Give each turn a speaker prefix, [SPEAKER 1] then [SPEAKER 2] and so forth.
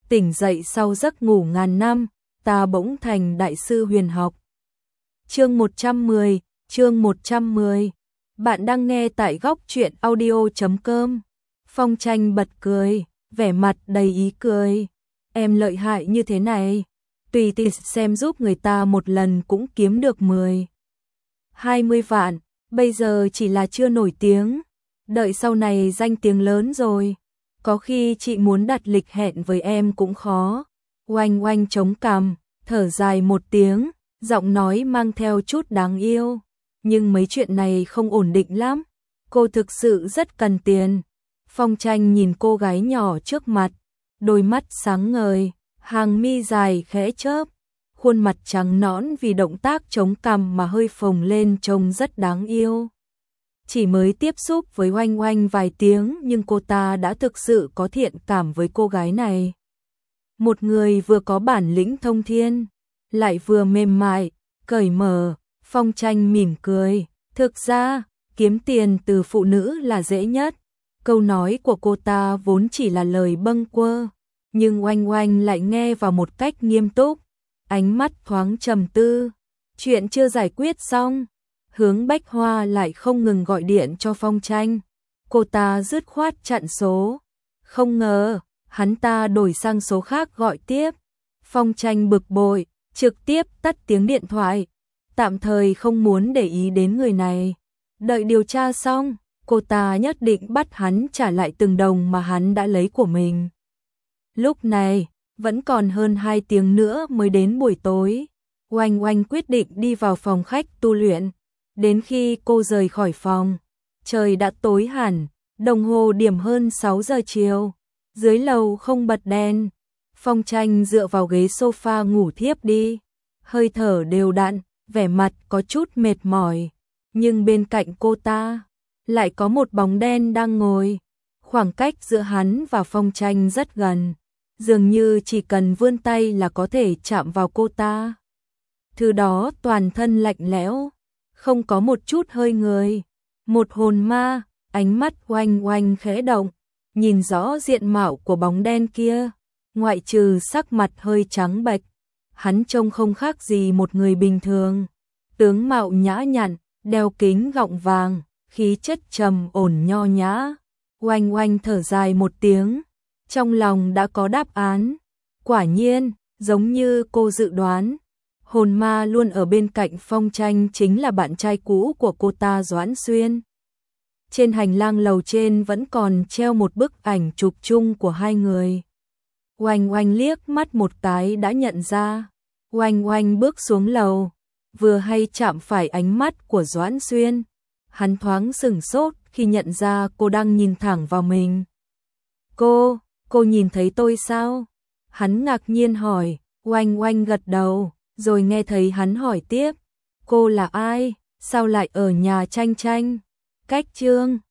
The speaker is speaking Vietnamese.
[SPEAKER 1] tỉnh dậy sau giấc ngủ ngàn năm, ta bỗng thành đại sư huyền học. Chương 110. Bạn đang nghe tại góc truyện audio.com. Phong Tranh bật cười, vẻ mặt đầy ý cười. Em lợi hại như thế này, tùy tiện xem giúp người ta một lần cũng kiếm được 10-20 vạn, bây giờ chỉ là chưa nổi tiếng, đợi sau này danh tiếng lớn rồi, có khi chị muốn đặt lịch hẹn với em cũng khó. Oanh oanh chống cằm, thở dài một tiếng, giọng nói mang theo chút đáng yêu, nhưng mấy chuyện này không ổn định lắm, cô thực sự rất cần tiền. Phong Tranh nhìn cô gái nhỏ trước mặt, đôi mắt sáng ngời, hàng mi dài khẽ chớp, khuôn mặt trắng nõn vì động tác chống cằm mà hơi phồng lên trông rất đáng yêu. Chỉ mới tiếp xúc với Oanh Oanh vài tiếng nhưng cô ta đã thực sự có thiện cảm với cô gái này. Một người vừa có bản lĩnh thông thiên, lại vừa mềm mại, cởi mở. Phong Tranh mỉm cười, thực ra, kiếm tiền từ phụ nữ là dễ nhất. Câu nói của cô ta vốn chỉ là lời bâng quơ, nhưng Oanh Oanh lại nghe vào một cách nghiêm túc, ánh mắt thoáng trầm tư. Chuyện chưa giải quyết xong, Hướng Bách Hoa lại không ngừng gọi điện cho Phong Tranh. Cô ta dứt khoát chặn số, không ngờ hắn ta đổi sang số khác gọi tiếp. Phong Tranh bực bội, trực tiếp tắt tiếng điện thoại, tạm thời không muốn để ý đến người này. Đợi điều tra xong, cô ta nhất định bắt hắn trả lại từng đồng mà hắn đã lấy của mình. Lúc này, vẫn còn hơn 2 tiếng nữa mới đến buổi tối. Oanh Oanh quyết định đi vào phòng khách tu luyện. Đến khi cô rời khỏi phòng, trời đã tối hẳn, đồng hồ điểm hơn 6 giờ chiều. Dưới lầu không bật đèn. Phong Tranh dựa vào ghế sofa ngủ thiếp đi, hơi thở đều đặn, vẻ mặt có chút mệt mỏi. Nhưng bên cạnh cô ta lại có một bóng đen đang ngồi. Khoảng cách giữa hắn và Phong Tranh rất gần, dường như chỉ cần vươn tay là có thể chạm vào cô ta. Thứ đó toàn thân lạnh lẽo, không có một chút hơi người. Một hồn ma. Ánh mắt Oanh Oanh khẽ động, nhìn rõ diện mạo của bóng đen kia. Ngoại trừ sắc mặt hơi trắng bệch, hắn trông không khác gì một người bình thường. Tướng mạo nhã nhặn, đeo kính gọng vàng, khí chất trầm ổn nho nhã. Oanh Oanh thở dài một tiếng, trong lòng đã có đáp án. Quả nhiên, giống như cô dự đoán, hồn ma luôn ở bên cạnh Phong Tranh chính là bạn trai cũ của cô ta, Doãn Xuyên. Trên hành lang lầu trên vẫn còn treo một bức ảnh chụp chung của hai người. Oanh Oanh liếc mắt một cái đã nhận ra. Oanh Oanh bước xuống lầu, vừa hay chạm phải ánh mắt của Doãn Xuyên. Hắn thoáng sửng sốt khi nhận ra cô đang nhìn thẳng vào mình. Cô nhìn thấy tôi sao? Hắn ngạc nhiên hỏi. Oanh Oanh gật đầu, rồi nghe thấy hắn hỏi tiếp. Cô là ai? Sao lại ở nhà Tranh Tranh? Cách Trương